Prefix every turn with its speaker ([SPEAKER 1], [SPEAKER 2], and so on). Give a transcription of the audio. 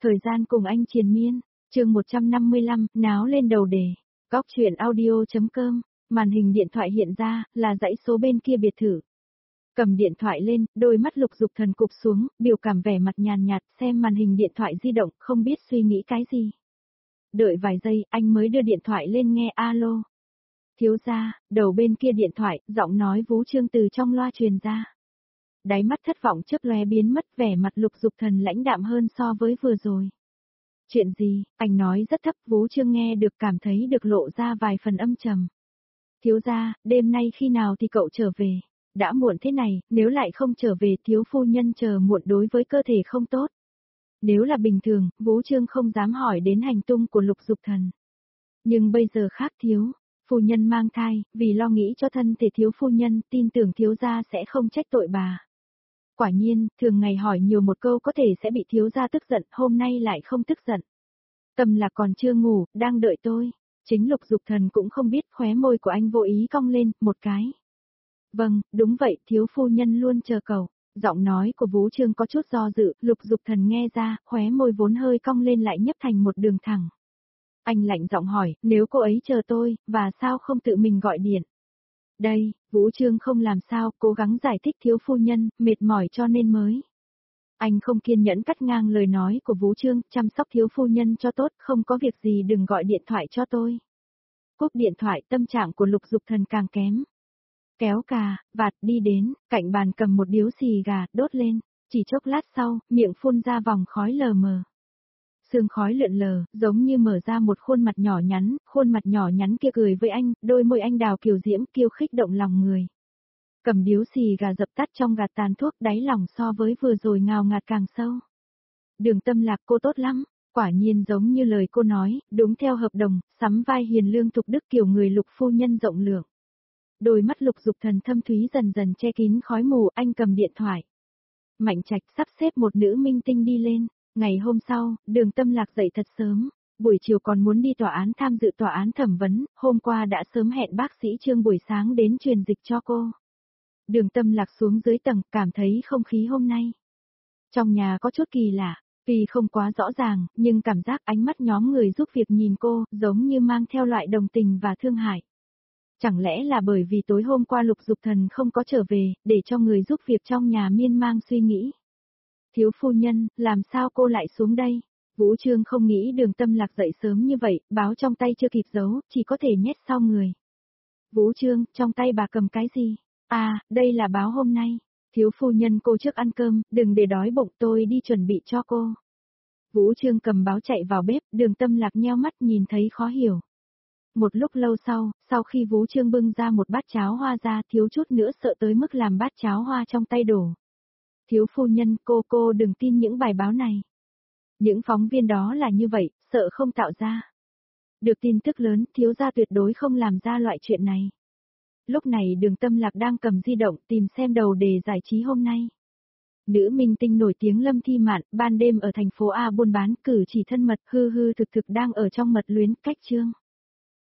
[SPEAKER 1] Thời gian cùng anh triền miên, chương 155, náo lên đầu đề. Góc chuyện audio.com, màn hình điện thoại hiện ra, là dãy số bên kia biệt thự. Cầm điện thoại lên, đôi mắt Lục Dục Thần cụp xuống, biểu cảm vẻ mặt nhàn nhạt, xem màn hình điện thoại di động, không biết suy nghĩ cái gì. Đợi vài giây, anh mới đưa điện thoại lên nghe alo. Thiếu gia, đầu bên kia điện thoại, giọng nói Vũ Trương từ trong loa truyền ra. Đáy mắt thất vọng chớp lóe biến mất, vẻ mặt Lục Dục Thần lãnh đạm hơn so với vừa rồi. Chuyện gì? Anh nói rất thấp, Vũ Trương nghe được cảm thấy được lộ ra vài phần âm trầm. Thiếu gia, đêm nay khi nào thì cậu trở về? Đã muộn thế này, nếu lại không trở về thiếu phu nhân chờ muộn đối với cơ thể không tốt. Nếu là bình thường, Vũ Trương không dám hỏi đến hành tung của Lục Dục Thần. Nhưng bây giờ khác thiếu. Phu nhân mang thai, vì lo nghĩ cho thân thể thiếu phu nhân, tin tưởng thiếu gia sẽ không trách tội bà. Quả nhiên, thường ngày hỏi nhiều một câu có thể sẽ bị thiếu gia tức giận, hôm nay lại không tức giận. Tâm Lạc còn chưa ngủ, đang đợi tôi. Chính Lục Dục Thần cũng không biết, khóe môi của anh vô ý cong lên, một cái. Vâng, đúng vậy, thiếu phu nhân luôn chờ cậu. Giọng nói của Vũ Trương có chút do dự, Lục Dục Thần nghe ra, khóe môi vốn hơi cong lên lại nhấp thành một đường thẳng. Anh lạnh giọng hỏi, nếu cô ấy chờ tôi, và sao không tự mình gọi điện? Đây, Vũ Trương không làm sao, cố gắng giải thích thiếu phu nhân, mệt mỏi cho nên mới. Anh không kiên nhẫn cắt ngang lời nói của Vũ Trương, chăm sóc thiếu phu nhân cho tốt, không có việc gì đừng gọi điện thoại cho tôi. Cúp điện thoại, tâm trạng của Lục Dục Thần càng kém. Kéo cà, vạt đi đến, cạnh bàn cầm một điếu xì gà, đốt lên, chỉ chốc lát sau, miệng phun ra vòng khói lờ mờ. Sương khói lượn lờ, giống như mở ra một khuôn mặt nhỏ nhắn kia cười với anh, đôi môi anh đào kiều diễm kiêu khích động lòng người. Cầm điếu xì gà dập tắt trong gạt tàn thuốc, đáy lòng so với vừa rồi ngào ngạt càng sâu. Đường Tâm Lạc cô tốt lắm, quả nhiên giống như lời cô nói, đúng theo hợp đồng, sắm vai hiền lương thục đức kiểu người Lục phu nhân rộng lượng. Đôi mắt Lục Dục Thần thâm thúy dần dần che kín khói mù, anh cầm điện thoại. Mạnh Trạch sắp xếp một nữ minh tinh đi lên. Ngày hôm sau, Đường Tâm Lạc dậy thật sớm, buổi chiều còn muốn đi tòa án tham dự tòa án thẩm vấn, hôm qua đã sớm hẹn bác sĩ Trương buổi sáng đến truyền dịch cho cô. Đường Tâm Lạc xuống dưới tầng, cảm thấy không khí hôm nay trong nhà có chút kỳ lạ, vì không quá rõ ràng, nhưng cảm giác ánh mắt nhóm người giúp việc nhìn cô, giống như mang theo loại đồng tình và thương hại. Chẳng lẽ là bởi vì tối hôm qua Lục Dục Thần không có trở về, để cho người giúp việc trong nhà miên man suy nghĩ. Thiếu phu nhân, làm sao cô lại xuống đây? Vũ Trương không nghĩ Đường Tâm Lạc dậy sớm như vậy, báo trong tay chưa kịp giấu, chỉ có thể nhét sau người. Vũ Trương, trong tay bà cầm cái gì? À, đây là báo hôm nay. Thiếu phu nhân cô trước ăn cơm, đừng để đói bụng tôi đi chuẩn bị cho cô. Vũ Trương cầm báo chạy vào bếp, Đường Tâm Lạc nheo mắt nhìn thấy khó hiểu. Một lúc lâu sau khi Vũ Trương bưng ra một bát cháo hoa ra, thiếu chút nữa sợ tới mức làm bát cháo hoa trong tay đổ. Thiếu phu nhân, cô đừng tin những bài báo này. Những phóng viên đó là như vậy, sợ không tạo ra được tin tức lớn, thiếu gia tuyệt đối không làm ra loại chuyện này. Lúc này Đường Tâm Lạc đang cầm di động tìm xem đầu đề giải trí hôm nay. Nữ minh tinh nổi tiếng Lâm Thi Mạn, ban đêm ở thành phố A buôn bán, cử chỉ thân mật, hư thực đang ở trong mật luyến, cách chương.